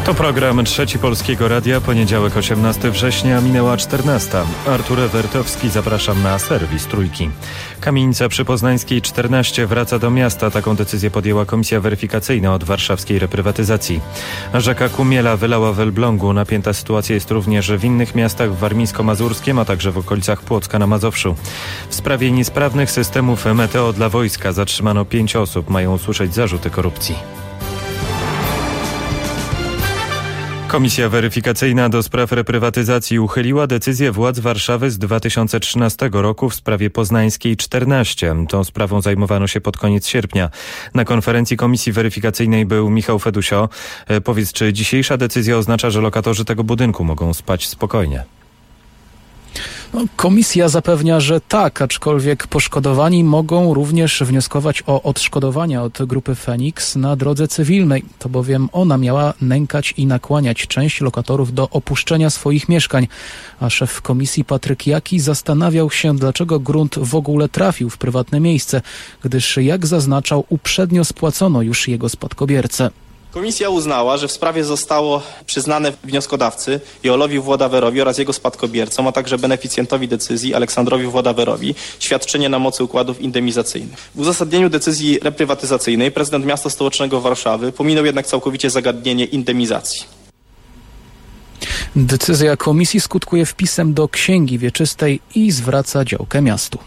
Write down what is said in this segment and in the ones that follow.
To program Trzeci Polskiego Radia, poniedziałek 18 września, minęła 14. Artur Ewertowski, zapraszam na serwis Trójki. Kamienica przy Poznańskiej 14 wraca do miasta. Taką decyzję podjęła Komisja Weryfikacyjna od warszawskiej reprywatyzacji. Rzeka Kumiela wylała w Elblągu. Napięta sytuacja jest również w innych miastach w warmińsko-mazurskim, a także w okolicach Płocka na Mazowszu. W sprawie niesprawnych systemów meteo dla wojska zatrzymano 5 osób. Mają usłyszeć zarzuty korupcji. Komisja weryfikacyjna do spraw reprywatyzacji uchyliła decyzję władz Warszawy z 2013 roku w sprawie Poznańskiej 14. Tą sprawą zajmowano się pod koniec sierpnia. Na konferencji komisji weryfikacyjnej był Michał Fedusio. Powiedz, czy dzisiejsza decyzja oznacza, że lokatorzy tego budynku mogą spać spokojnie? Komisja zapewnia, że tak, aczkolwiek poszkodowani mogą również wnioskować o odszkodowania od grupy Feniks na drodze cywilnej. To bowiem ona miała nękać i nakłaniać część lokatorów do opuszczenia swoich mieszkań. A szef komisji Patryk Jaki zastanawiał się, dlaczego grunt w ogóle trafił w prywatne miejsce, gdyż, jak zaznaczał, uprzednio spłacono już jego spadkobiercę. Komisja uznała, że w sprawie zostało przyznane wnioskodawcy Joolowi Włodawerowi oraz jego spadkobiercom, a także beneficjentowi decyzji Aleksandrowi Włodawerowi świadczenie na mocy układów indemnizacyjnych. W uzasadnieniu decyzji reprywatyzacyjnej prezydent miasta stołecznego Warszawy pominął jednak całkowicie zagadnienie indemnizacji. Decyzja komisji skutkuje wpisem do księgi wieczystej i zwraca działkę miastu.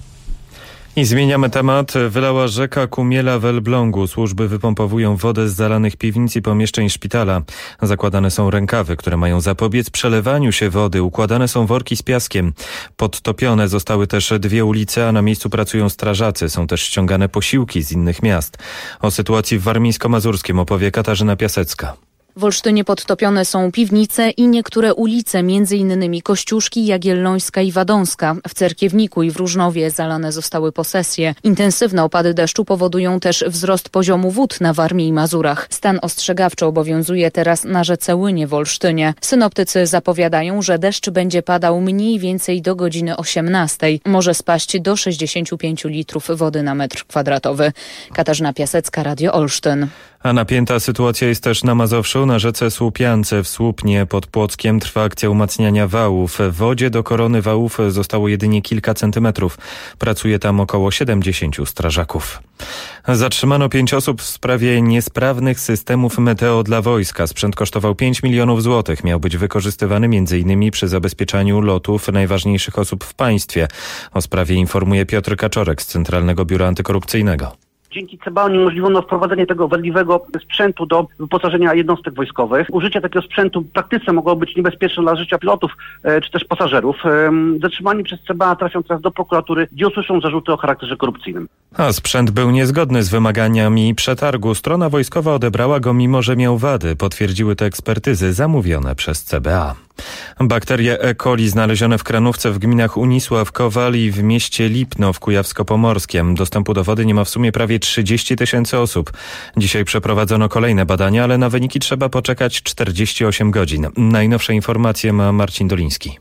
I zmieniamy temat. Wylała rzeka Kumiela w Elblągu. Służby wypompowują wodę z zalanych piwnic i pomieszczeń szpitala. Zakładane są rękawy, które mają zapobiec przelewaniu się wody. Układane są worki z piaskiem. Podtopione zostały też 2 ulice, a na miejscu pracują strażacy. Są też ściągane posiłki z innych miast. O sytuacji w warmińsko-mazurskim opowie Katarzyna Piasecka. W Olsztynie podtopione są piwnice i niektóre ulice, m.in. Kościuszki, Jagiellońska i Wadąska. W Cerkiewniku i w Różnowie zalane zostały posesje. Intensywne opady deszczu powodują też wzrost poziomu wód na Warmii i Mazurach. Stan ostrzegawczy obowiązuje teraz na rzece Łynie w Olsztynie. Synoptycy zapowiadają, że deszcz będzie padał mniej więcej do godziny 18. Może spaść do 65 litrów wody na metr kwadratowy. Katarzyna Piasecka, Radio Olsztyn. A napięta sytuacja jest też na Mazowszu. Na rzece Słupiance w Słupnie pod Płockiem trwa akcja umacniania wałów. W wodzie do korony wałów zostało jedynie kilka centymetrów. Pracuje tam około 70 strażaków. Zatrzymano 5 osób w sprawie niesprawnych systemów meteo dla wojska. Sprzęt kosztował 5 milionów złotych. Miał być wykorzystywany m.in. przy zabezpieczaniu lotów najważniejszych osób w państwie. O sprawie informuje Piotr Kaczorek z Centralnego Biura Antykorupcyjnego. Dzięki CBA uniemożliwiono wprowadzenie tego wadliwego sprzętu do wyposażenia jednostek wojskowych. Użycie takiego sprzętu w praktyce mogło być niebezpieczne dla życia pilotów czy też pasażerów. Zatrzymani przez CBA trafią teraz do prokuratury, gdzie usłyszą zarzuty o charakterze korupcyjnym. A sprzęt był niezgodny z wymaganiami przetargu. Strona wojskowa odebrała go, mimo że miał wady. Potwierdziły to ekspertyzy zamówione przez CBA. Bakterie E. coli znalezione w kranówce w gminach Unisław, Kowal i w mieście Lipno w Kujawsko-Pomorskiem. Dostępu do wody nie ma w sumie prawie 30 000 osób. Dzisiaj przeprowadzono kolejne badania, ale na wyniki trzeba poczekać 48 godzin. Najnowsze informacje ma Marcin Doliński.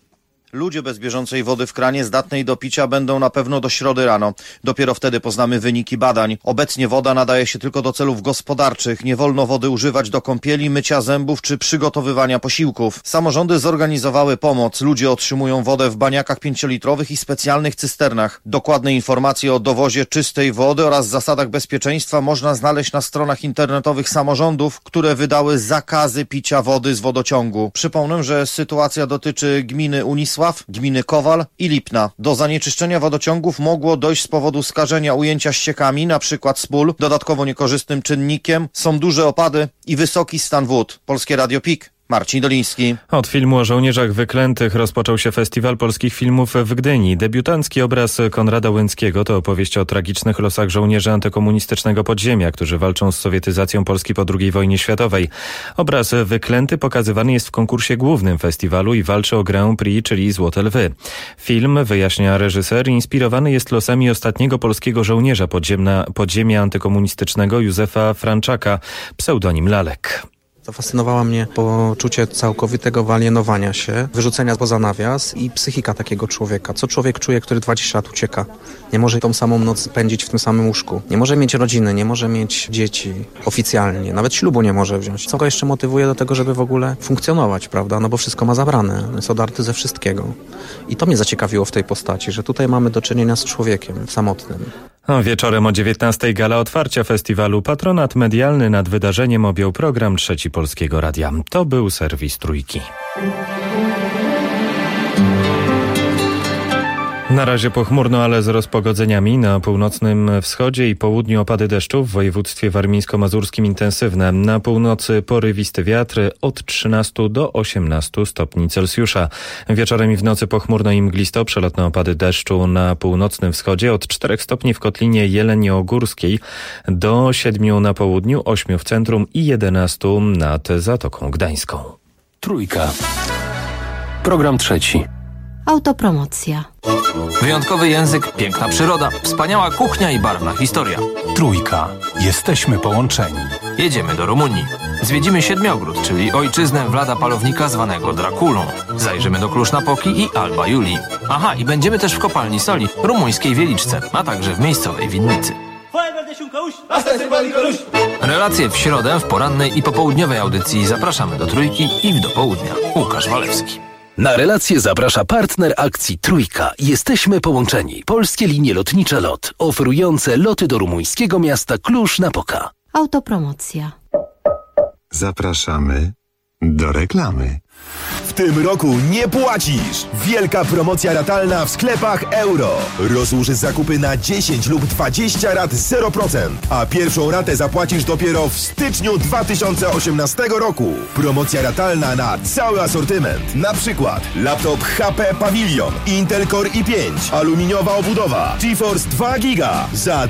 Ludzie bez bieżącej wody w kranie zdatnej do picia będą na pewno do środy rano. Dopiero wtedy poznamy wyniki badań. Obecnie woda nadaje się tylko do celów gospodarczych. Nie wolno wody używać do kąpieli, mycia zębów czy przygotowywania posiłków. Samorządy zorganizowały pomoc. Ludzie otrzymują wodę w baniakach 5-litrowych i specjalnych cysternach. Dokładne informacje o dowozie czystej wody oraz zasadach bezpieczeństwa można znaleźć na stronach internetowych samorządów, które wydały zakazy picia wody z wodociągu. Przypomnę, że sytuacja dotyczy gminy Unisław, gminy Kowal i Lipna. Do zanieczyszczenia wodociągów mogło dojść z powodu skażenia ujęcia ściekami, np. z pól. Dodatkowo niekorzystnym czynnikiem są duże opady i wysoki stan wód. Polskie Radio PIK. Marcin Doliński. Od filmu o żołnierzach wyklętych rozpoczął się Festiwal Polskich Filmów w Gdyni. Debiutancki obraz Konrada Łęckiego to opowieść o tragicznych losach żołnierzy antykomunistycznego podziemia, którzy walczą z sowietyzacją Polski po II wojnie światowej. Obraz Wyklęty pokazywany jest w konkursie głównym festiwalu i walczy o Grand Prix, czyli Złote Lwy. Film, wyjaśnia reżyser, inspirowany jest losami ostatniego polskiego żołnierza podziemia antykomunistycznego Józefa Franczaka, pseudonim Lalek. Zafascynowała mnie poczucie całkowitego wyalienowania się, wyrzucenia poza nawias i psychika takiego człowieka. Co człowiek czuje, który 20 lat ucieka? Nie może tą samą noc spędzić w tym samym łóżku. Nie może mieć rodziny, nie może mieć dzieci oficjalnie. Nawet ślubu nie może wziąć. Co go jeszcze motywuje do tego, żeby w ogóle funkcjonować, prawda? No bo wszystko ma zabrane. Jest odarty ze wszystkiego. I to mnie zaciekawiło w tej postaci, że tutaj mamy do czynienia z człowiekiem samotnym. Wieczorem o 19:00 gala otwarcia festiwalu. Patronat medialny nad wydarzeniem objął program Trzeci Polskiego Radia. To był serwis Trójki. Na razie pochmurno, ale z rozpogodzeniami. Na północnym wschodzie i południu opady deszczu, w województwie warmińsko-mazurskim intensywne. Na północy porywisty wiatr od 13 do 18 stopni Celsjusza. Wieczorem i w nocy pochmurno i mglisto, przelotne opady deszczu na północnym wschodzie od 4 stopni w Kotlinie Jeleniogórskiej do 7 na południu, 8 w centrum i 11 nad Zatoką Gdańską. Trójka. Program trzeci. Autopromocja. Wyjątkowy język, piękna przyroda, wspaniała kuchnia i barwna historia. Trójka. Jesteśmy połączeni. Jedziemy do Rumunii. Zwiedzimy Siedmiogród, czyli ojczyznę Vlada Palownika zwanego Drakulą. Zajrzymy do Cluj-Napoki i Alba Iulia. Aha, i będziemy też w kopalni soli, rumuńskiej Wieliczce, a także w miejscowej winnicy. Relacje w środę w porannej i popołudniowej audycji. Zapraszamy do Trójki i w do południa. Łukasz Walewski. Na relację zaprasza partner akcji Trójka. Jesteśmy połączeni. Polskie linie lotnicze LOT, oferujące loty do rumuńskiego miasta Cluj-Napoca. Autopromocja. Zapraszamy do reklamy. W tym roku nie płacisz! Wielka promocja ratalna w sklepach Euro. Rozłóż zakupy na 10 lub 20 rat 0%, a pierwszą ratę zapłacisz dopiero w styczniu 2018 roku. Promocja ratalna na cały asortyment. Na przykład laptop HP Pavilion, Intel Core i5, aluminiowa obudowa, GeForce 2 GB za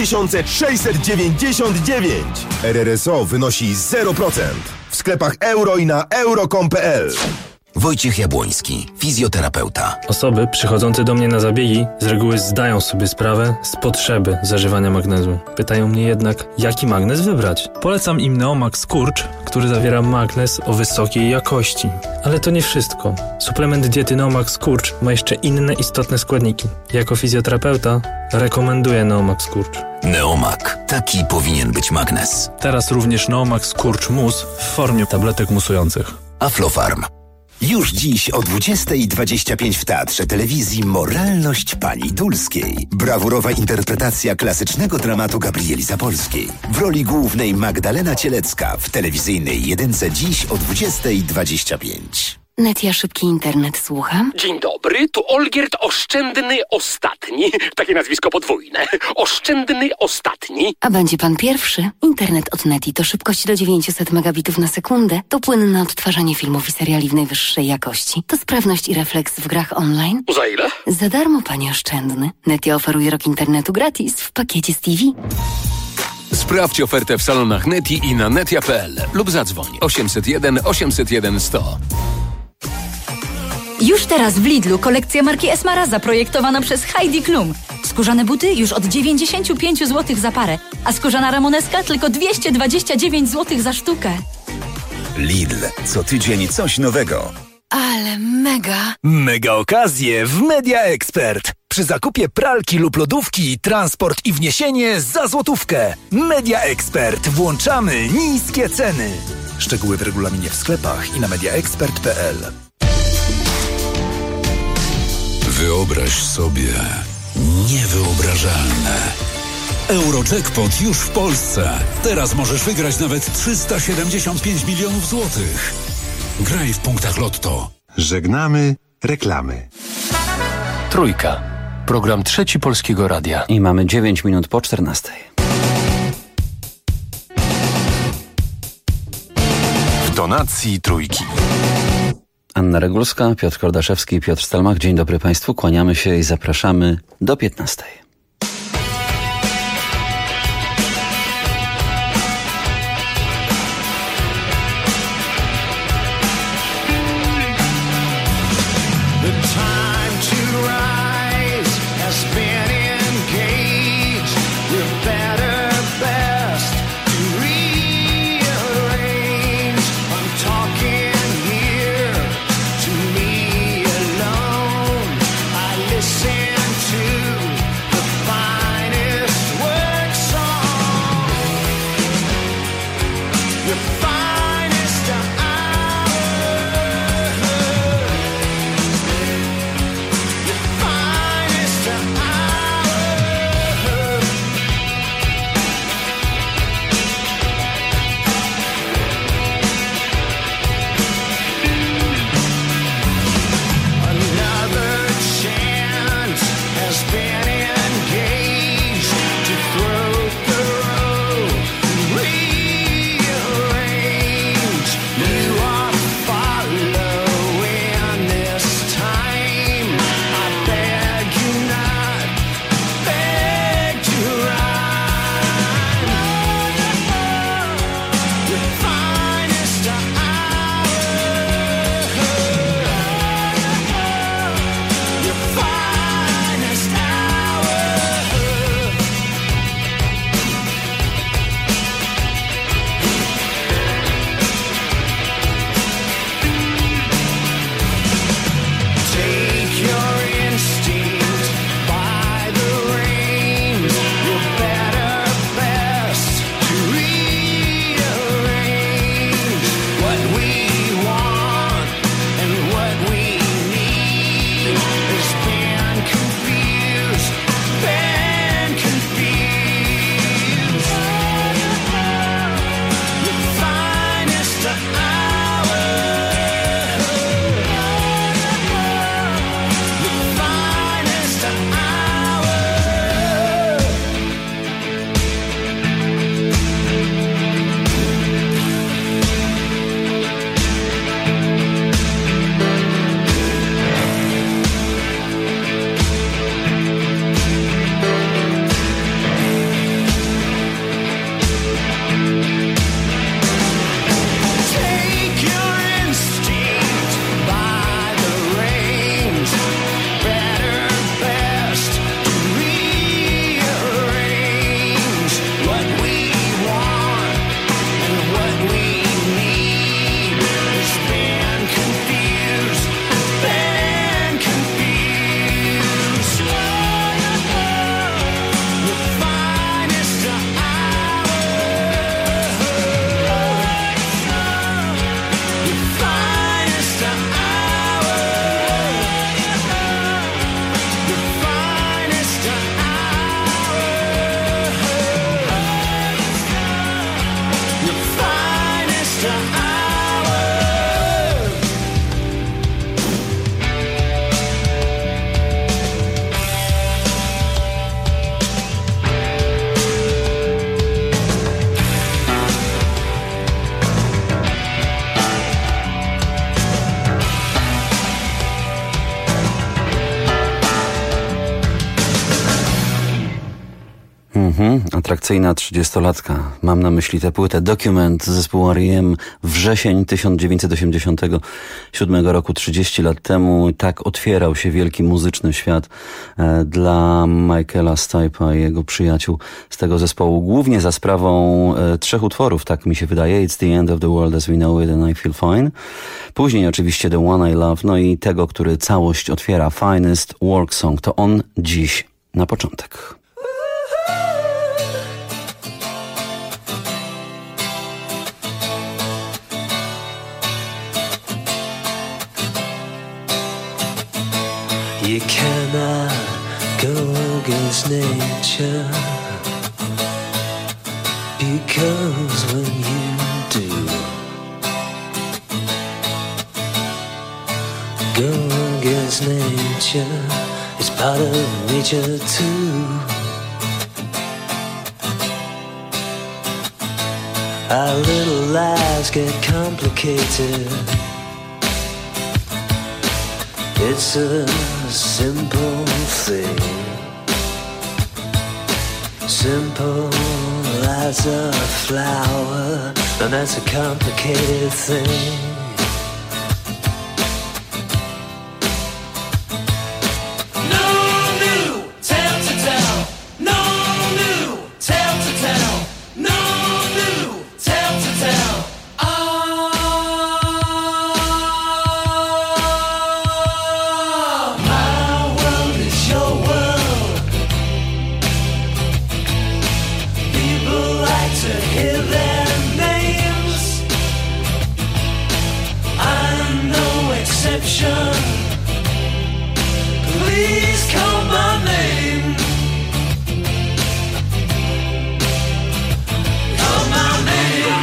2699. RRSO wynosi 0%. W sklepach Euro i na euro.com.pl. Wojciech Jabłoński, fizjoterapeuta. Osoby przychodzące do mnie na zabiegi z reguły zdają sobie sprawę z potrzeby zażywania magnezu. Pytają mnie jednak, jaki magnez wybrać. Polecam im Neomax Skurcz, który zawiera magnez o wysokiej jakości. Ale to nie wszystko. Suplement diety Neomax Skurcz ma jeszcze inne istotne składniki. Jako fizjoterapeuta rekomenduję Neomax Skurcz. Neomak. Taki powinien być magnez. Teraz również Neomax Skurcz Mus w formie tabletek musujących. Aflofarm. Już dziś o 20:25 w Teatrze Telewizji Moralność Pani Dulskiej. Brawurowa interpretacja klasycznego dramatu Gabrieli Zapolskiej. W roli głównej Magdalena Cielecka w telewizyjnej Jedynce dziś o 20:25. Netia Szybki Internet, słucham. Dzień dobry, tu Olgierd Oszczędny Ostatni. Takie nazwisko podwójne. Oszczędny Ostatni. A będzie pan pierwszy? Internet od Neti to szybkość do 900 megabitów na sekundę, to płynne odtwarzanie filmów i seriali w najwyższej jakości, to sprawność i refleks w grach online. Za ile? Za darmo, panie Oszczędny. Netia oferuje rok internetu gratis w pakiecie z TV. Sprawdź ofertę w salonach Neti i na netia.pl lub zadzwoń 801 801 100. Już teraz w Lidlu kolekcja marki Esmara zaprojektowana przez Heidi Klum. Skórzane buty już od 95 zł za parę, a skórzana ramoneska tylko 229 zł za sztukę. Lidl. Co tydzień coś nowego. Ale mega! Mega okazje w Media Expert. Przy zakupie pralki lub lodówki, transport i wniesienie za złotówkę. Media Expert. Włączamy niskie ceny. Szczegóły w regulaminie w sklepach i na mediaexpert.pl. Wyobraź sobie niewyobrażalne. Eurojackpot już w Polsce. Teraz możesz wygrać nawet 375 milionów złotych. Graj w punktach Lotto. Żegnamy reklamy. Trójka. Program Trzeci Polskiego Radia. I mamy 9 minut po 14. W tonacji Trójki. Anna Regulska, Piotr Kordaszewski i Piotr Stelmach. Dzień dobry Państwu, kłaniamy się i zapraszamy do 15. atrakcyjna 30-latka. Mam na myśli tę płytę Document zespołu R.E.M. Wrzesień 1987 roku, 30 lat temu. Tak otwierał się wielki muzyczny świat dla Michaela Stipe'a i jego przyjaciół z tego zespołu. Głównie za sprawą 3 utworów, tak mi się wydaje. It's the end of the world as we know it and I feel fine. Później oczywiście The One I Love, no i tego, który całość otwiera, Finest Work Song. To on dziś na początek. You cannot go against nature, because when you do, go against nature, it's part of nature too. Our little lives get complicated. It's a simple thing, simple as a flower, and that's a complicated thing. Please call my name. Call my name.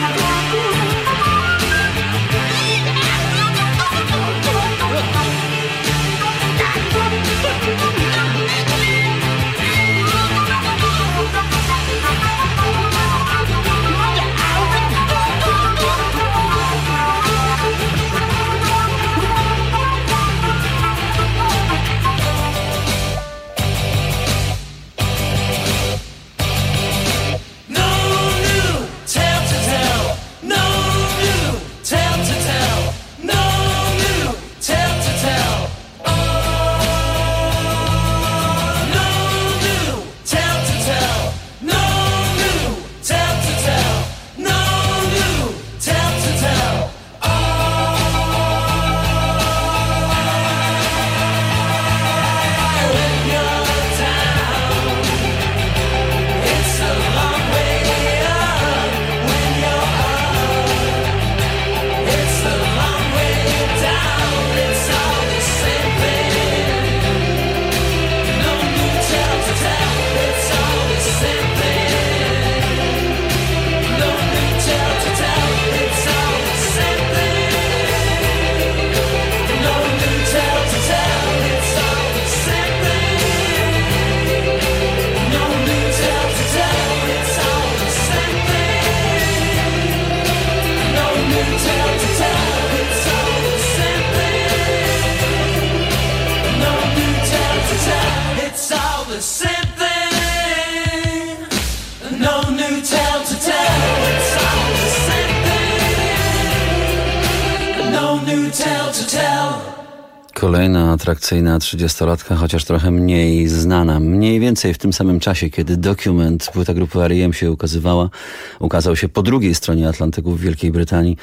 Kolejna atrakcyjna 30-latka, chociaż trochę mniej znana. Mniej więcej w tym samym czasie, kiedy Document, płyta grupy R.E.M. się ukazywała, ukazał się po drugiej stronie Atlantyku w Wielkiej Brytanii.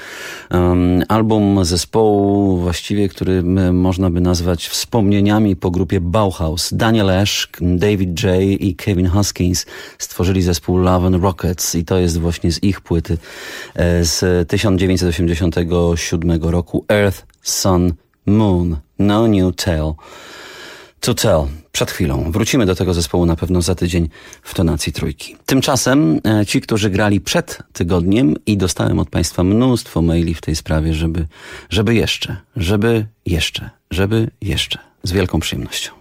Album zespołu właściwie, który można by nazwać wspomnieniami po grupie Bauhaus. Daniel Ash, David J. i Kevin Hoskins stworzyli zespół Love and Rockets i to jest właśnie z ich płyty z 1987 roku Earth, Sun, Moon. No New Tale to Tell. Przed chwilą. Wrócimy do tego zespołu na pewno za tydzień w tonacji trójki. Tymczasem ci, którzy grali przed tygodniem i dostałem od Państwa mnóstwo maili w tej sprawie, żeby jeszcze. Z wielką przyjemnością.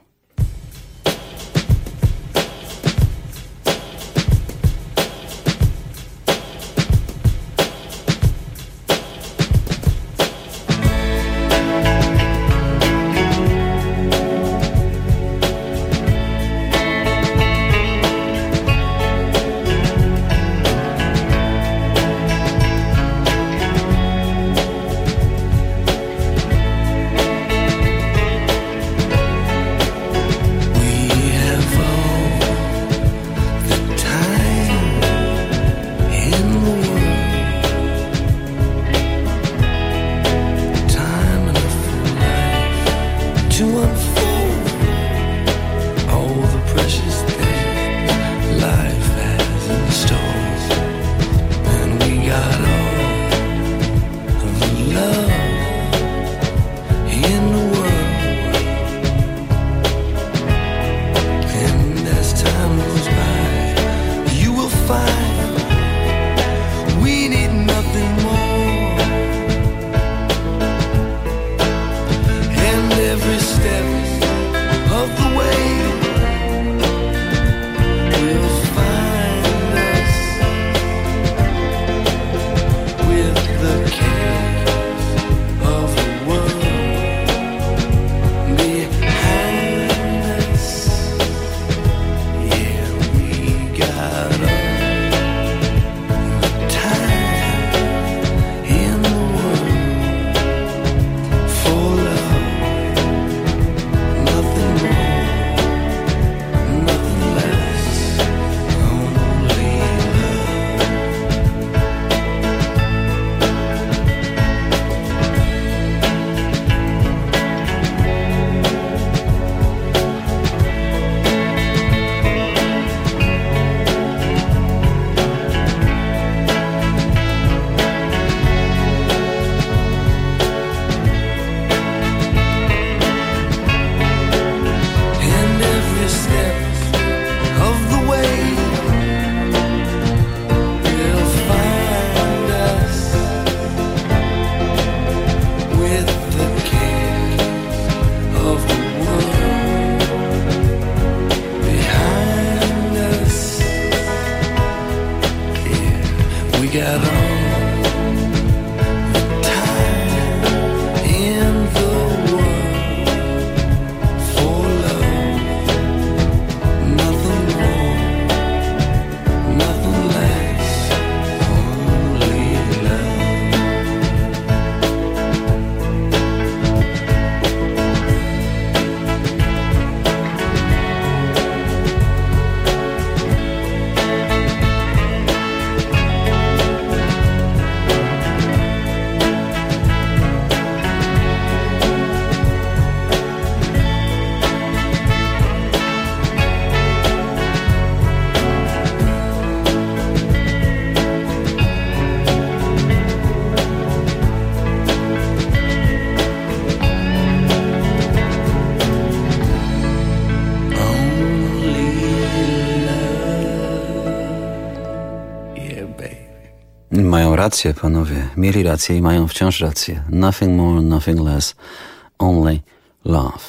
Mają rację, panowie. Mieli rację i mają wciąż rację. Nothing more, nothing less. Only love.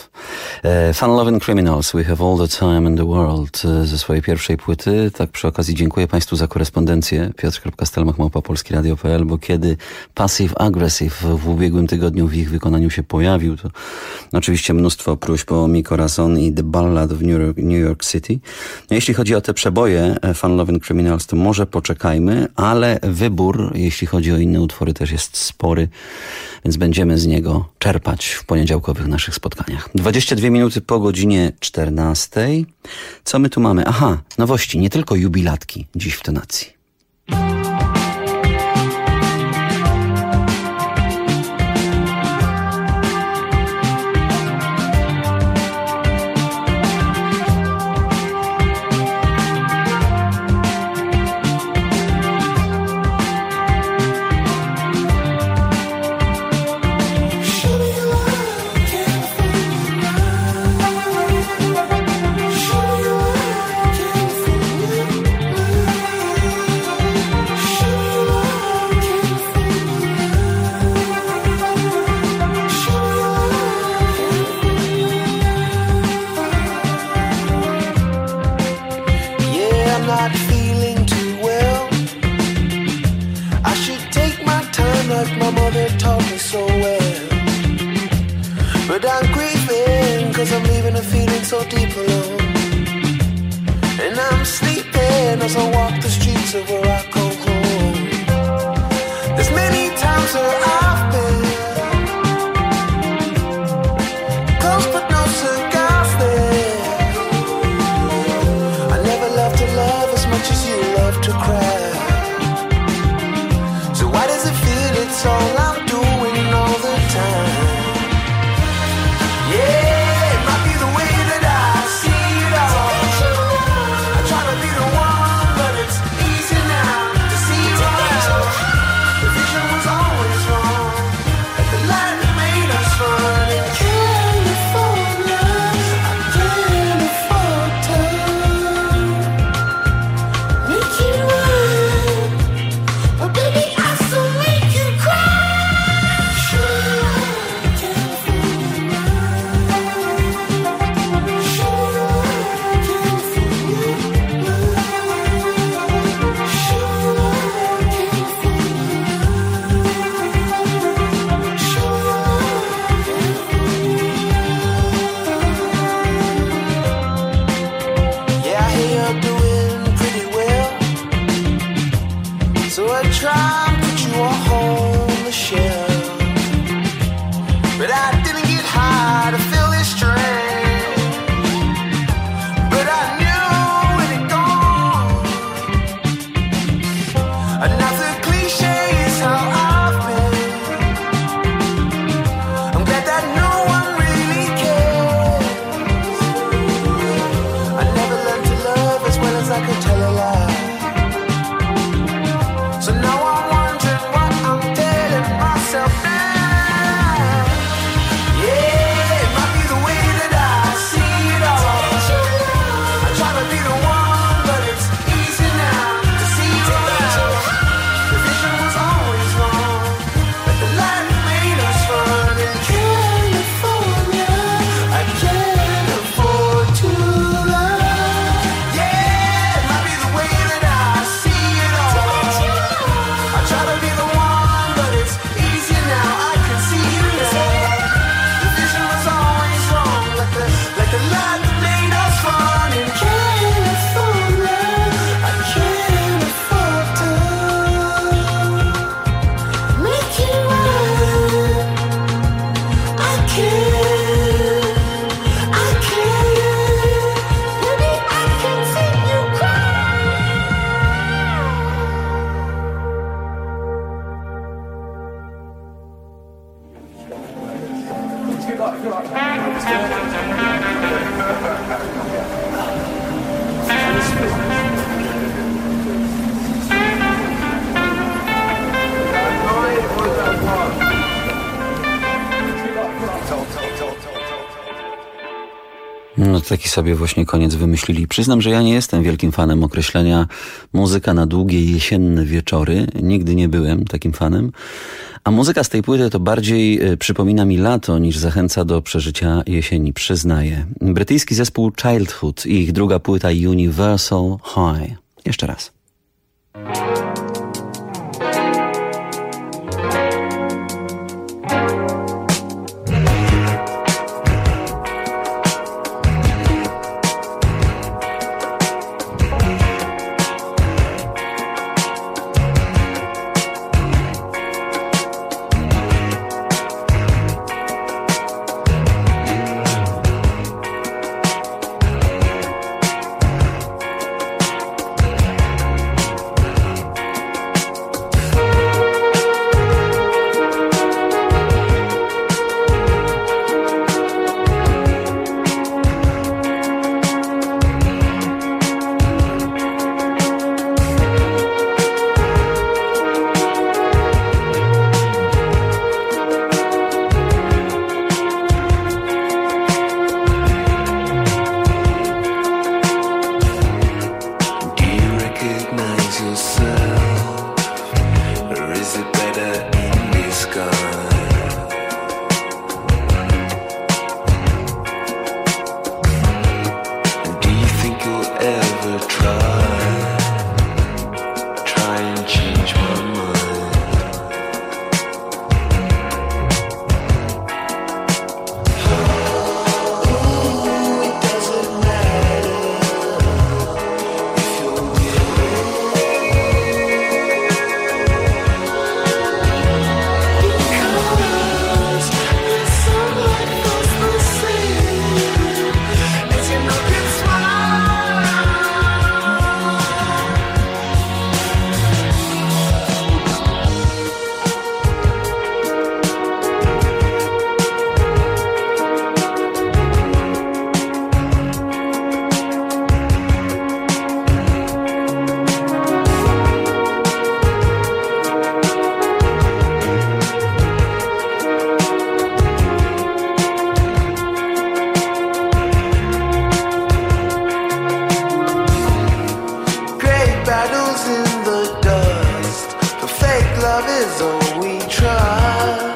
Fun Lovin' Criminals, We Have All the Time in the World ze swojej pierwszej płyty. Tak przy okazji dziękuję państwu za korespondencję. Piotr.stelmach@polskieradio.pl, bo kiedy Passive Aggressive w ubiegłym tygodniu w ich wykonaniu się pojawił, to oczywiście mnóstwo próśb o Mi Corazon i The Ballad of New York City. No, jeśli chodzi o te przeboje Fun Lovin' Criminals, to może poczekajmy, ale wybór, jeśli chodzi o inne utwory, też jest spory, więc będziemy z niego czerpać w poniedziałkowych naszych spotkaniach. 22 minuty po godzinie 14. Co my tu mamy? Aha, nowości, nie tylko jubilatki dziś w tonacji. that's all I'm doing all the time. Yeah, it might be the way that I see it all. I try to be the one, but it's easy now to see right. The vision was always wrong, like the light that made us run in California. I can't afford to make it right, but baby I still make you cry. Sure, California. Yeah, I hear you're doing pretty well, so I try and put you on the shelf, but I didn't get high to feel this strength. But I knew when it gone, another cliche is how I've been. I'm glad that no one really cares. I never learned to love as well as I could tell a lie. So now I'm wondering what I'm telling myself now. Yeah, it might be the way that I see it all. I try to be the one, but it's easy now to see right. The vision was always wrong, like the light that made us run in California. I can't afford to lie. Yeah, it might be the way that I see it all. I try to be the one, but it's easy now. I can see it now. The vision was always wrong, like the light that made us run in California. I can't afford to make it right. I can't. Baby, I can see you cry. No taki sobie właśnie koniec wymyślili. Przyznam, że ja nie jestem wielkim fanem określenia muzyka na długie jesienne wieczory. Nigdy nie byłem takim fanem. A muzyka z tej płyty to bardziej przypomina mi lato niż zachęca do przeżycia jesieni, przyznaję. Brytyjski zespół Childhood i ich druga płyta Universal High. Jeszcze raz. love is all we trust.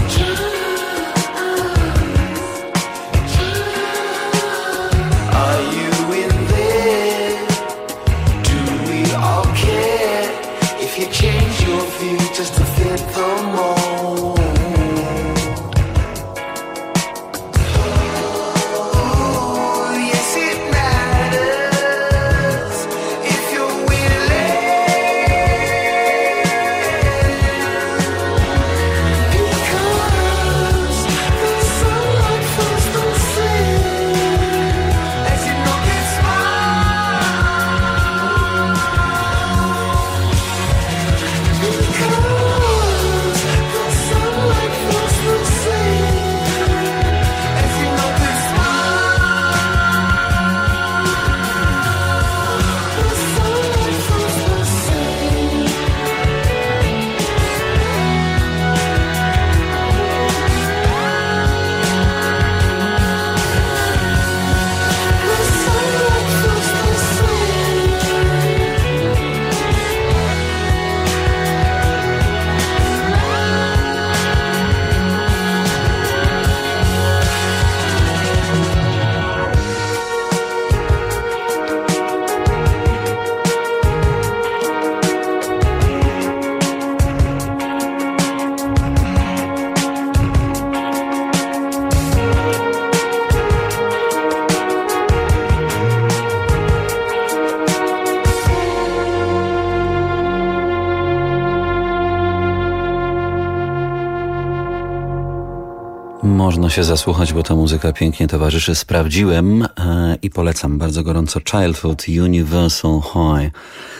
Are you in there? Do we all care if you change your view just to fit the mold? Można się zasłuchać, bo ta muzyka pięknie towarzyszy. Sprawdziłem i polecam bardzo gorąco Childhood Universal High.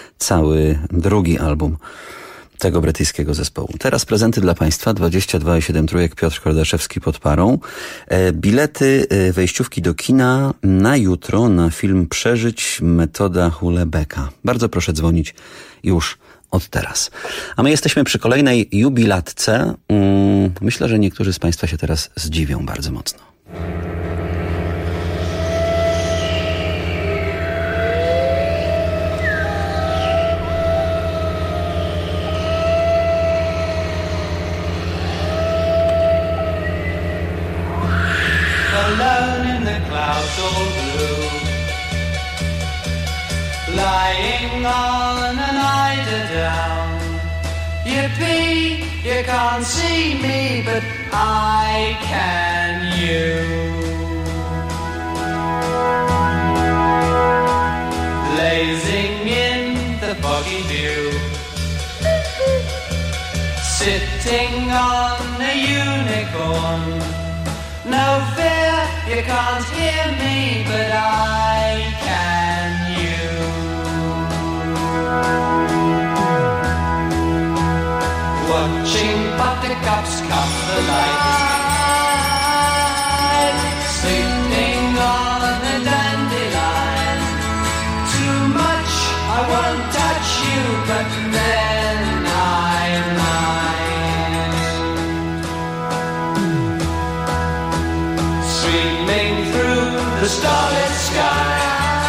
Cały drugi album tego brytyjskiego zespołu. Teraz prezenty dla Państwa. 22,7 trójek, Piotr Kordaszewski pod parą. Bilety, wejściówki do kina na jutro na film Przeżyć metoda Hulebeka. Bardzo proszę dzwonić już od teraz. A my jesteśmy przy kolejnej jubilatce. Myślę, że niektórzy z Państwa się teraz zdziwią bardzo mocno. Alone in the clouds all blue, lying on an eider down. Yippee, you can't see me, but I can you. Blazing in the foggy dew, sitting on a unicorn. No fear, you can't hear me, but I can you. Watching buttercups come alive, sleeping on a dandelion. Too much, I won't touch you, but then I might. Streaming through the starlit sky,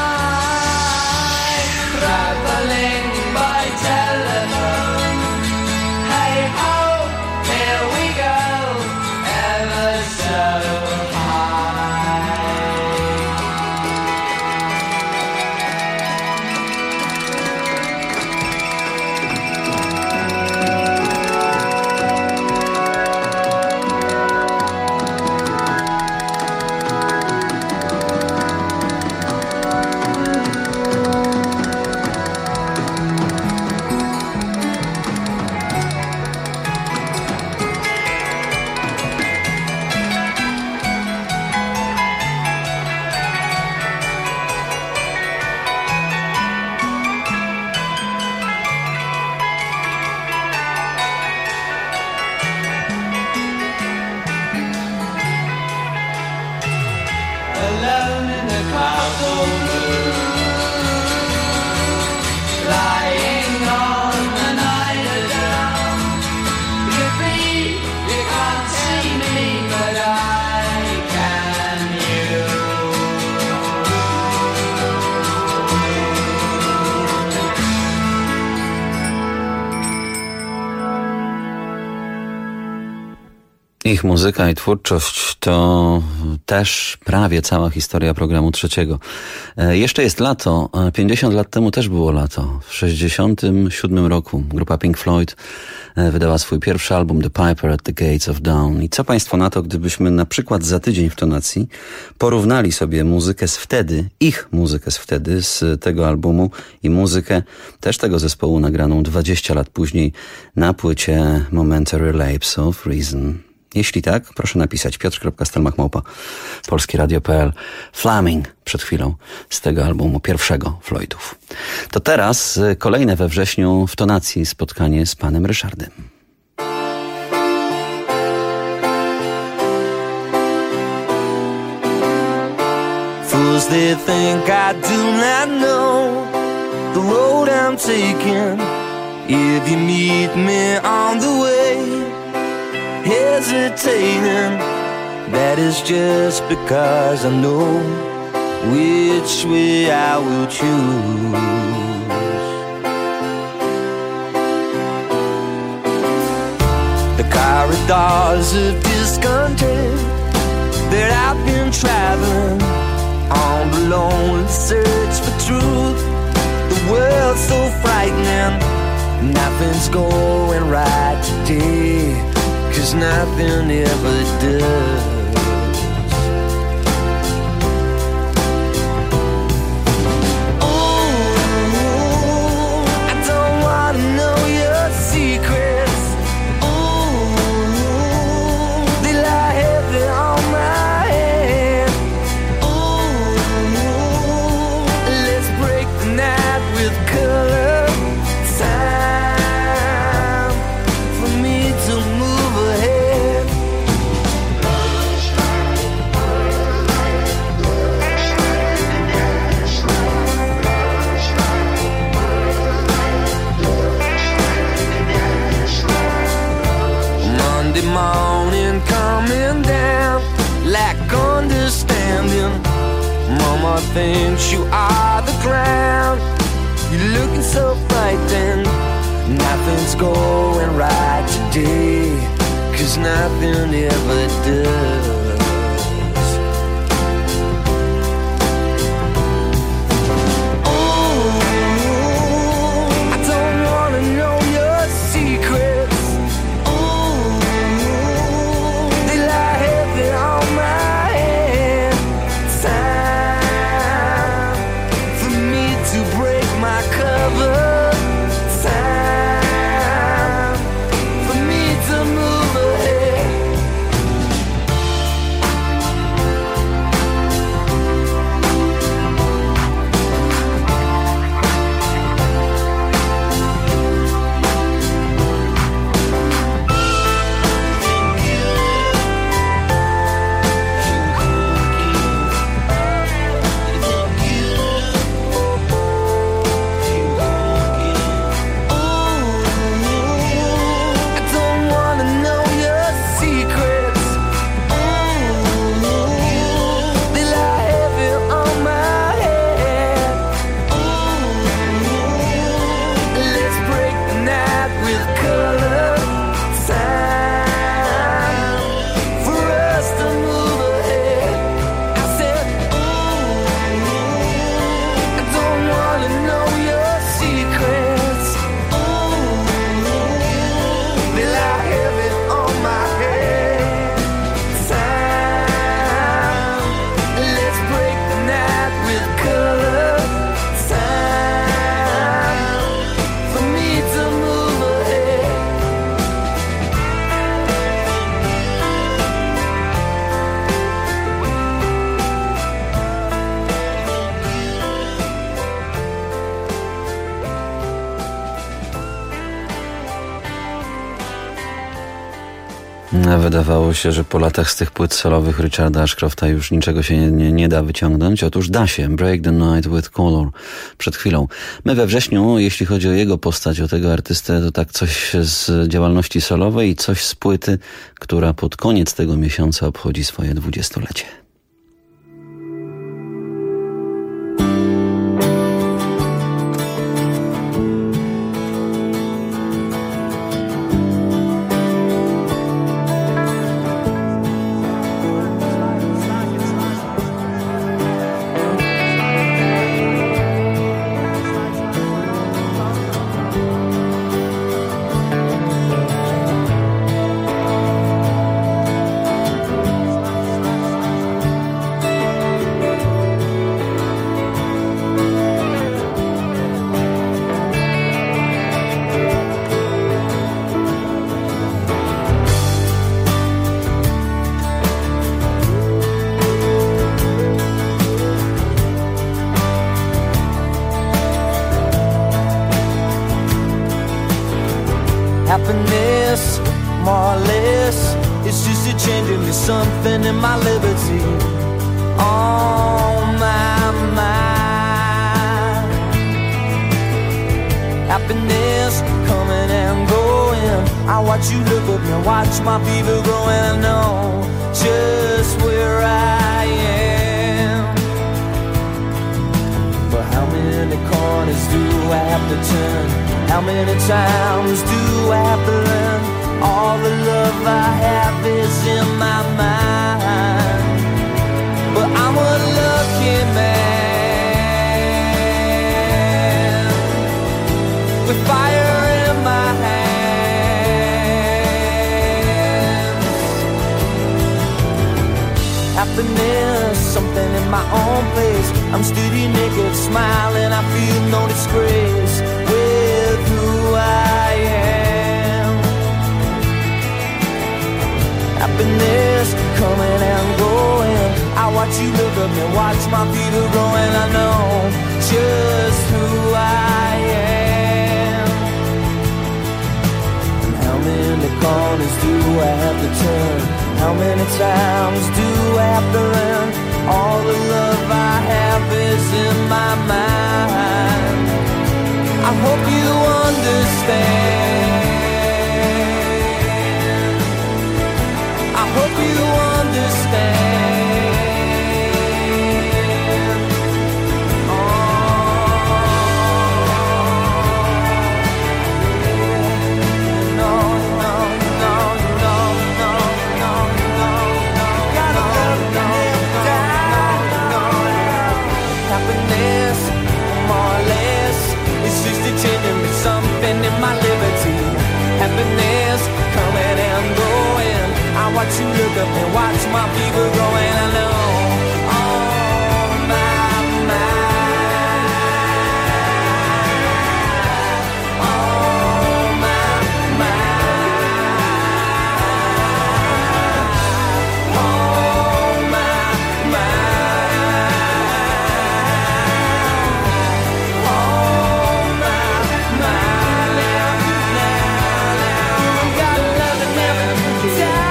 traveling by telephone. Hey ho, here we go, Ich muzyka i twórczość to też prawie cała historia programu trzeciego. Jeszcze jest lato. 50 lat temu też było lato. W 67 roku grupa Pink Floyd wydała swój pierwszy album The Piper at the Gates of Dawn. I co państwo na to, gdybyśmy na przykład za tydzień w tonacji porównali sobie muzykę z wtedy, ich muzykę z wtedy, z tego albumu i muzykę też tego zespołu nagraną 20 lat później na płycie Momentary Lapse of Reason. Jeśli tak, proszę napisać piotr.stelmach@polskieradio.pl. Flaming przed chwilą z tego albumu pierwszego Floydów. To teraz kolejne we wrześniu w tonacji spotkanie z panem Ryszardem. Fools they think I do not know the road I'm taking. If you meet me on the way hesitating, that is just because I know which way I will choose. The corridors of discontent that I've been traveling on the lonely search for truth. The world's so frightening, nothing's going right today, 'cause nothing ever does. Ooh, I don't wanna know your secrets. Ooh, they lie heavy on my head. Ooh, let's break the night with color. Time for me to move ahead. Monday morning coming down like understanding. Mama thinks you are the clown. You're looking so frightened. Nothing's going right today, 'cause nothing ever does. Ooh, I don't wanna know your secrets. Ooh, they lie heavy on my head. Time for me to break my cover. Time for me to move ahead. I don't wanna know your secrets. Ooh, they lie heavy on my head. Ooh, let's break the night with color. Time for us to move ahead. I said, ooh, I don't wanna know your secrets. Ooh, they lie heavy on my head. Time, let's break the night with color. Time for me to move ahead. Wydawało się, że po latach z tych płyt solowych Richarda Ashcrofta już niczego się nie da wyciągnąć. Otóż da się. Break the Night with Color przed chwilą. My we wrześniu, jeśli chodzi o jego postać, o tego artystę, to tak coś z działalności solowej i coś z płyty, która pod koniec tego miesiąca obchodzi swoje 20-lecie. happiness, more or less. It's just a change in me, something in my liberty. On my mind. Happiness coming and going. I watch you look up and watch my fever growing. I know just where I am. But how many corners do I have to turn? How many times do I have to learn? All the love I have is in my mind. But I'm a lucky man with fire in my hands. Happiness, something in my own place. I'm steady naked, smiling, I feel no disgrace with who I am. Happiness coming and going. I watch you look up and watch my fever growing. I know just who I am. And how many corners do I have to turn? How many times do I have to learn? All the love I have is in my mind. I hope you understand. I hope you understand. Oh, no, no, no, no, no, no, no, no. Gotta love them down. Happiness, more or less. It's just a change in me, something in my liberty. Happiness coming and going. I watch you look up and watch my fever growing. I know on my mind, on my mind, on my mind, on my mind. Now, gotta love it never die.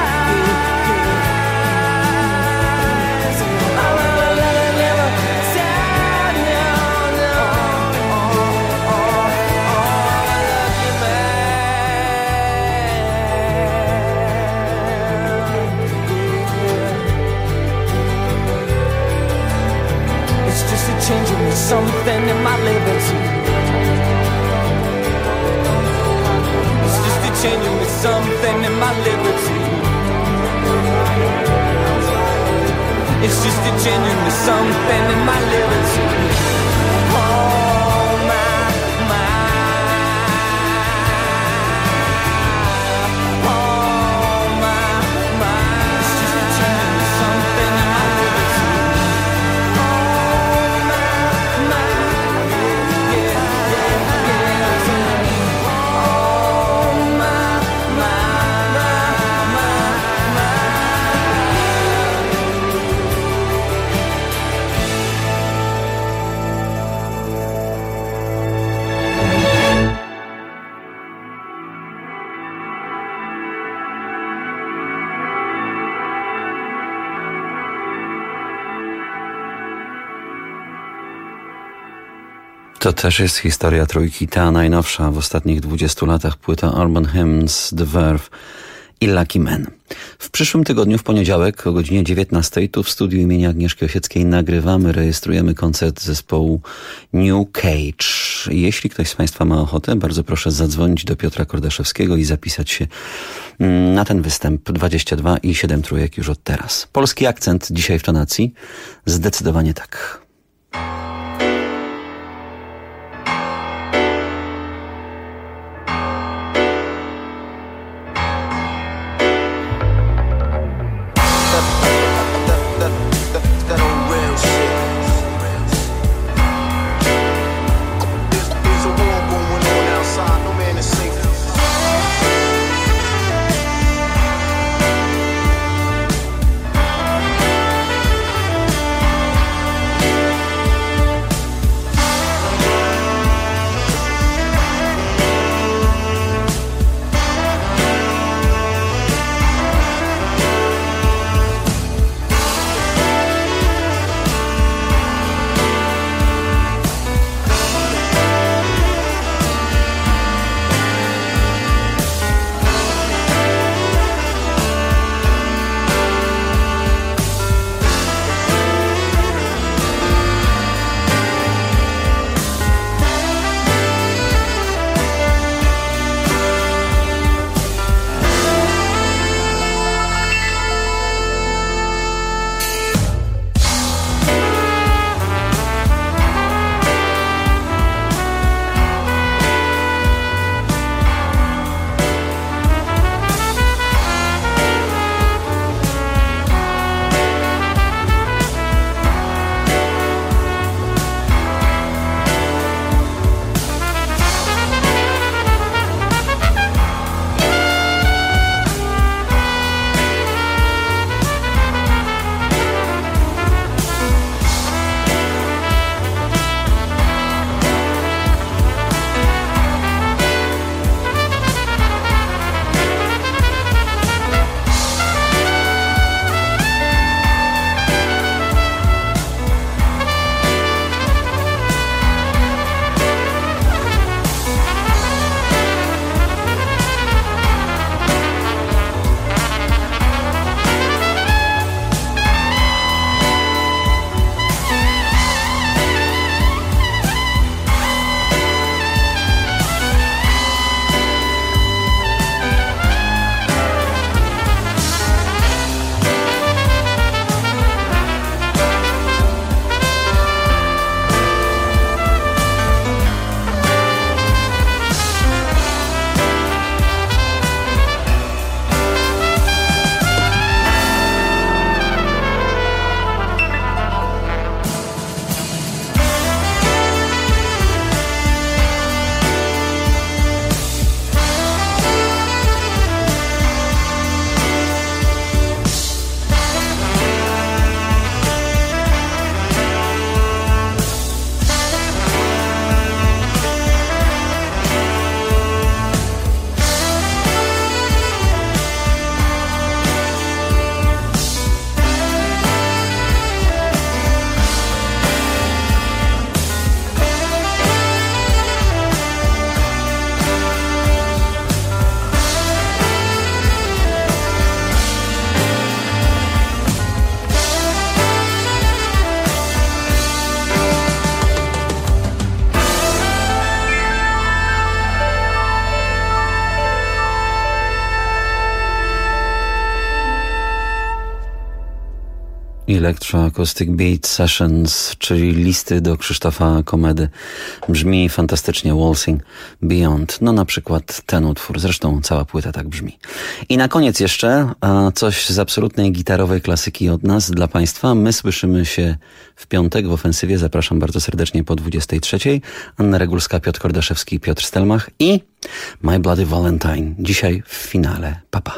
Changing me, something in my liberty. It's just a changing me, something in my liberty. It's just a changing me, something in my liberty. Oh, my mind. Oh, my mind. It's just a changing me, something in my liberty. To też jest historia trójki, ta najnowsza w ostatnich 20 latach płyta Urban Hymns, The Verve i Lucky Man. W przyszłym tygodniu, w poniedziałek o godzinie 19 tu w studiu imienia Agnieszki Osieckiej nagrywamy, rejestrujemy koncert zespołu New Cage. Jeśli ktoś z Państwa ma ochotę, bardzo proszę zadzwonić do Piotra Kordaszewskiego i zapisać się na ten występ 22 i 7 trójek już od teraz. Polski akcent dzisiaj w tonacji? Zdecydowanie tak. Safe. Electroacoustic Beat Sessions, czyli listy do Krzysztofa Komedy. Brzmi fantastycznie Waltzing Beyond. No na przykład ten utwór. Zresztą cała płyta tak brzmi. I na koniec jeszcze coś z absolutnej gitarowej klasyki od nas dla Państwa. My słyszymy się w piątek w Ofensywie. Zapraszam bardzo serdecznie po 23:00. Anna Regulska, Piotr Kordaszewski, Piotr Stelmach i My Bloody Valentine. Dzisiaj w finale. Pa.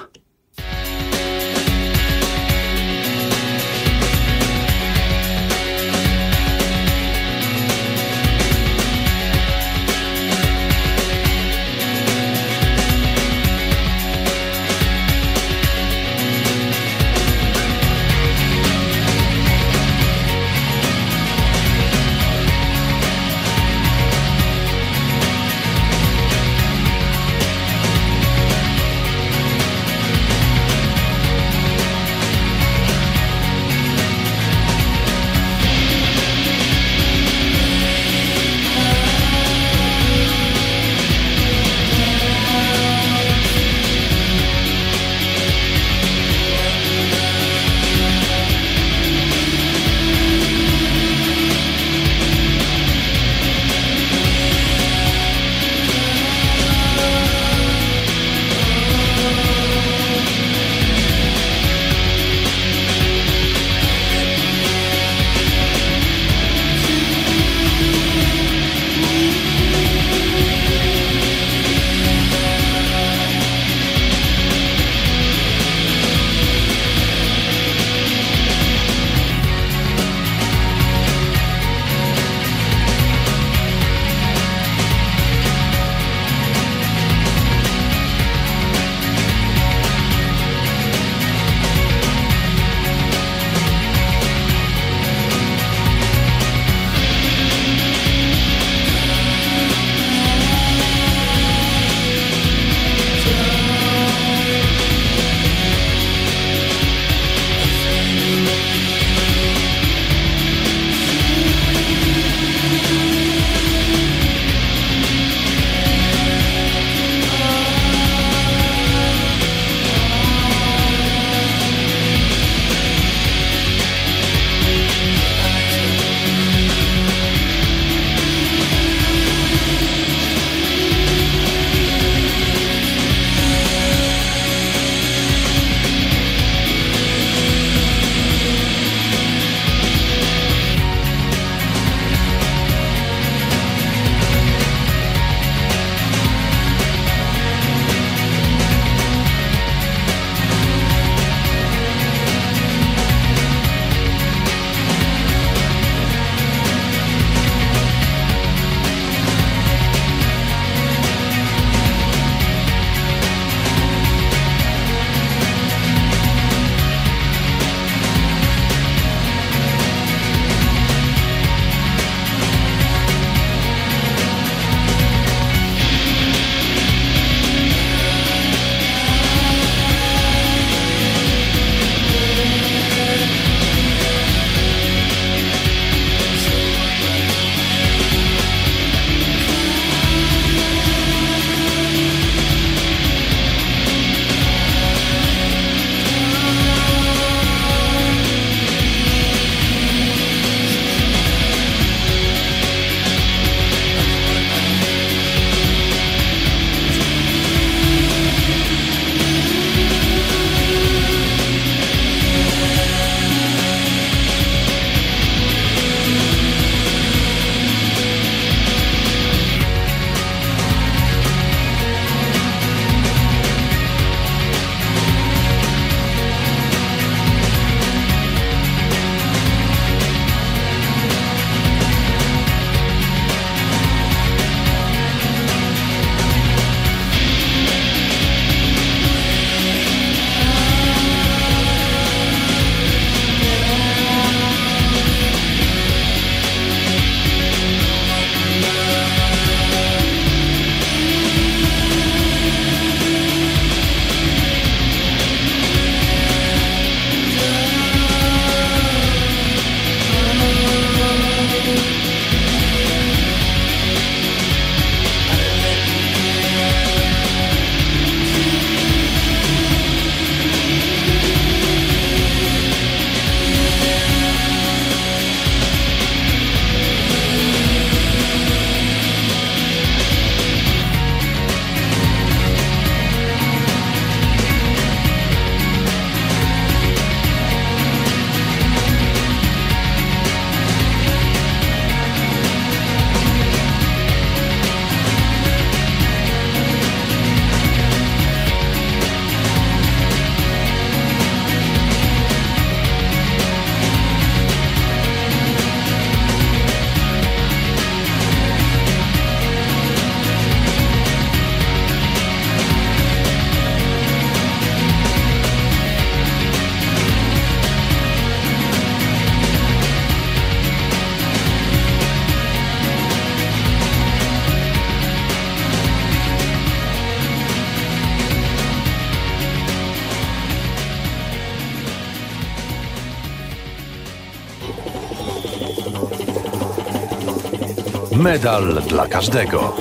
Medal dla każdego.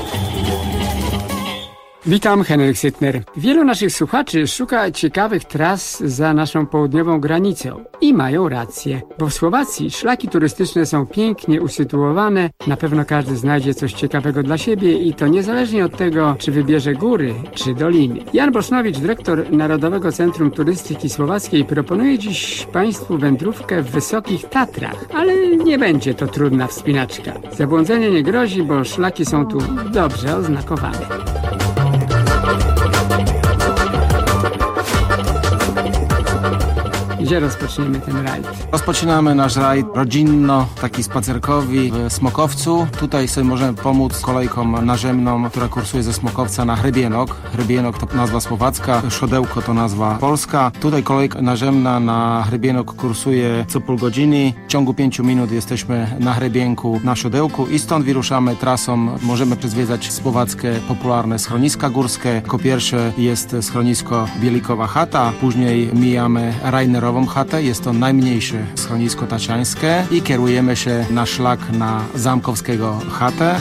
Witam, Henryk Sytner. Wielu naszych słuchaczy szuka ciekawych tras za naszą południową granicą. I mają rację, bo w Słowacji szlaki turystyczne są pięknie usytuowane. Na pewno każdy znajdzie coś ciekawego dla siebie i to niezależnie od tego, czy wybierze góry, czy doliny. Jan Bosznowicz, dyrektor Narodowego Centrum Turystyki Słowackiej, proponuje dziś Państwu wędrówkę w Wysokich Tatrach. Ale nie będzie to trudna wspinaczka. Zabłądzenie nie grozi, bo szlaki są tu dobrze oznakowane. Gdzie rozpoczniemy ten rajd? Rozpoczynamy nasz rajd rodzinno, taki spacerkowy w Smokowcu. Tutaj sobie możemy pomóc kolejką naziemną, która kursuje ze Smokowca na Hrybienok. Hrybienok to nazwa słowacka, Szodełko to nazwa polska. Tutaj kolejka naziemna na Hrybienok kursuje co pół godziny. W ciągu 5 minut jesteśmy na Hrybienku, na Szodełku i stąd wyruszamy trasą. Możemy zwiedzać słowackie popularne schroniska górskie. Jako pierwsze jest schronisko Bielikowa Chata, później mijamy Rajnerową chatę, jest to najmniejsze schronisko tatrzańskie i kierujemy się na szlak na Zamkowskiego chatę.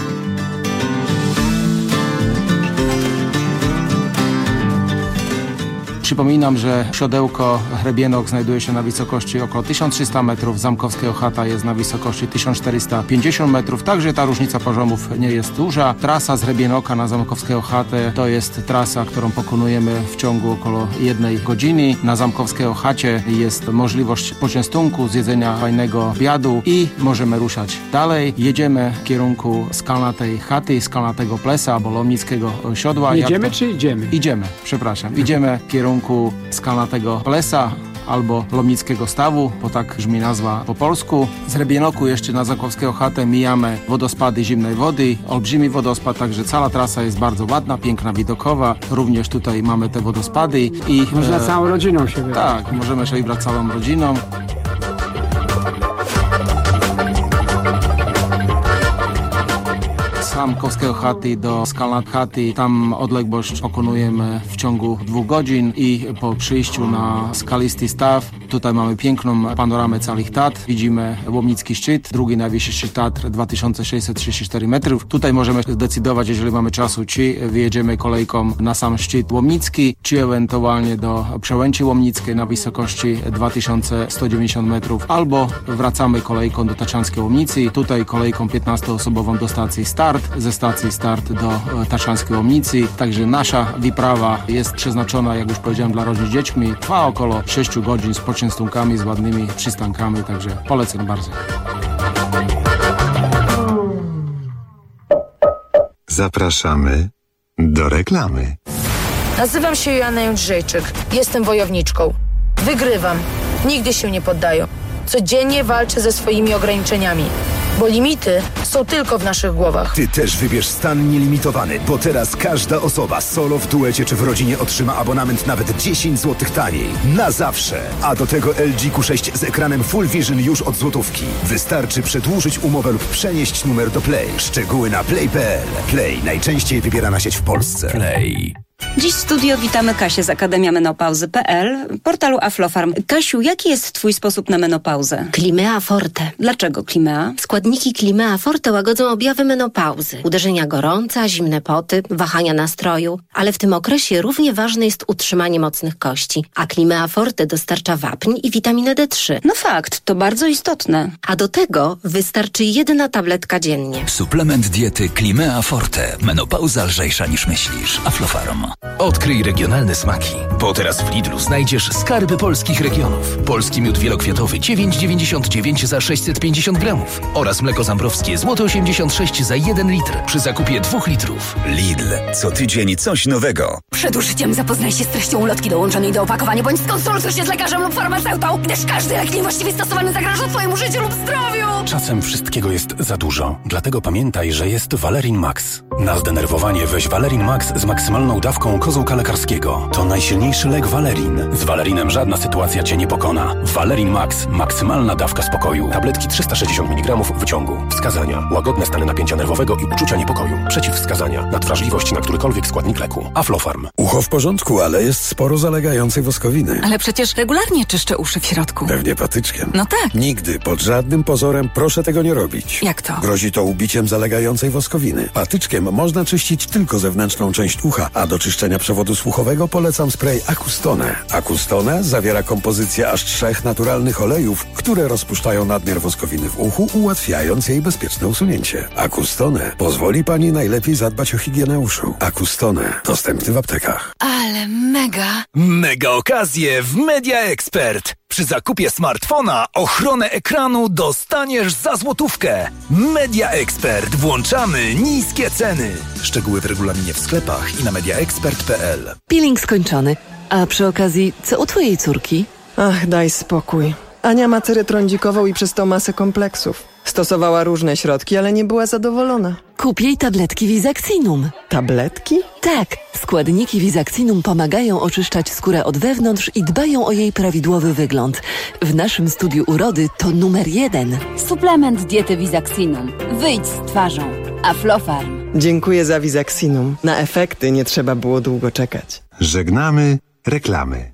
Przypominam, że Siodełko Hrybienok znajduje się na wysokości około 1300 metrów, Zamkowskiego chata jest na wysokości 1450 metrów, także ta różnica poziomów nie jest duża. Trasa z Hrybienoka na Zamkowskiego chatę to jest trasa, którą pokonujemy w ciągu około 1 godziny. Na Zamkowskiego chacie jest możliwość poczęstunku, zjedzenia fajnego obiadu i możemy ruszać dalej. Jedziemy w kierunku Skalnatej chaty, Skalnatego plesa albo Lomnickiego siodła. Jedziemy czy idziemy? Idziemy, przepraszam. Idziemy w kierunku Skalnatego plesa albo Lomnickiego stawu, bo tak brzmi nazwa po polsku. Z Hrybienoku jeszcze na Zamkowskiego chatę mijamy wodospady zimnej wody, olbrzymi wodospad, także cała trasa jest bardzo ładna, piękna, widokowa. Również tutaj mamy te wodospady i... Można całą rodziną się wybrać. Tak, możemy się wybrać całą rodziną. Z Zamkowskiego chaty do Skalnat chaty, tam odległość pokonujemy w ciągu 2 godzin i po przyjściu na skalisty staw, tutaj mamy piękną panoramę całych Tatr, widzimy Łomnicki szczyt, drugi najwyższy szczyt Tatr, 2634 metrów. Tutaj możemy zdecydować, jeżeli mamy czasu, czy wyjedziemy kolejką na sam szczyt Łomnicki, czy ewentualnie do Przełęczy Łomnickiej na wysokości 2190 metrów, albo wracamy kolejką do Tatrzańskiej Łomnicy, tutaj kolejką 15-osobową do stacji Start, ze stacji Start do Tatrzańskiej Łomnicy. Także nasza wyprawa jest przeznaczona, jak już powiedziałem, dla rodzin z dziećmi. Trwa około 6 godzin z poczęstunkami, z ładnymi przystankami, także polecam bardzo. Zapraszamy do reklamy. Nazywam się Joanna Jędrzejczyk. Jestem wojowniczką. Wygrywam. Nigdy się nie poddaję. Codziennie walczę ze swoimi ograniczeniami. Bo limity są tylko w naszych głowach. Ty też wybierz stan nielimitowany, bo teraz każda osoba solo, w duecie czy w rodzinie otrzyma abonament nawet 10 zł taniej. Na zawsze. A do tego LG Q6 z ekranem Full Vision już od złotówki. Wystarczy przedłużyć umowę lub przenieść numer do Play. Szczegóły na play.pl. Play, najczęściej wybierana sieć w Polsce. Play. Dziś w studio witamy Kasię z Akademia Menopauzy.pl, portalu Aflofarm. Kasiu, jaki jest twój sposób na menopauzę? Climea Forte. Dlaczego Climea? Składniki Climea Forte łagodzą objawy menopauzy. Uderzenia gorąca, zimne poty, wahania nastroju. Ale w tym okresie równie ważne jest utrzymanie mocnych kości. A Climea Forte dostarcza wapń i witaminę D3. No fakt, to bardzo istotne. A do tego wystarczy 1 tabletka dziennie. Suplement diety Climea Forte. Menopauza lżejsza niż myślisz. Aflofarm. Odkryj regionalne smaki, bo teraz w Lidlu znajdziesz skarby polskich regionów. Polski miód wielokwiatowy 9,99 za 650 gramów oraz mleko zambrowskie złote 86 za 1 litr przy zakupie 2 litrów. Lidl, co tydzień coś nowego. Przed użyciem zapoznaj się z treścią ulotki dołączonej do opakowania, bądź skonsultuj się z lekarzem lub farmaceutą, gdyż każdy lek niewłaściwie stosowany zagraża twojemu życiu lub zdrowiu. Czasem wszystkiego jest za dużo, dlatego pamiętaj, że jest Valerin Max. Na zdenerwowanie weź Valerin Max z maksymalną dawką dawką kozłka lekarskiego. To najsilniejszy lek Valerin. Z Valerinem żadna sytuacja cię nie pokona. Valerin Max. Maksymalna dawka spokoju. Tabletki 360 mg w ciągu. Wskazania. Łagodne stany napięcia nerwowego i uczucia niepokoju. Przeciwwskazania. Nadwrażliwość na którykolwiek składnik leku. Aflofarm. Ucho w porządku, ale jest sporo zalegającej woskowiny. Ale przecież regularnie czyszczę uszy w środku. Pewnie patyczkiem. No tak. Nigdy, pod żadnym pozorem proszę tego nie robić. Jak to? Grozi to ubiciem zalegającej woskowiny. Patyczkiem można czyścić tylko zewnętrzną część ucha, a do czyszczenia przewodu słuchowego polecam spray Acustone. Acustone zawiera kompozycję aż 3 naturalnych olejów, które rozpuszczają nadmiar woskowiny w uchu, ułatwiając jej bezpieczne usunięcie. Acustone pozwoli pani najlepiej zadbać o higienę uszu. Acustone. Dostępny w aptekach. Ale mega. Mega okazje w Media Expert. Przy zakupie smartfona ochronę ekranu dostaniesz za złotówkę. Media Expert. Włączamy niskie ceny. Szczegóły w regulaminie w sklepach i na mediaexpert.pl. Peeling skończony. A przy okazji, co u twojej córki? Ach, daj spokój. Ania ma cerę trądzikową i przez to masę kompleksów. Stosowała różne środki, ale nie była zadowolona. Kup jej tabletki Visaxinum. Tabletki? Tak. Składniki Visaxinum pomagają oczyszczać skórę od wewnątrz i dbają o jej prawidłowy wygląd. W naszym studiu urody to numer 1. Suplement diety Visaxinum. Wyjdź z twarzą. Aflofarm. Dziękuję za Visaxinum. Na efekty nie trzeba było długo czekać. Żegnamy reklamy.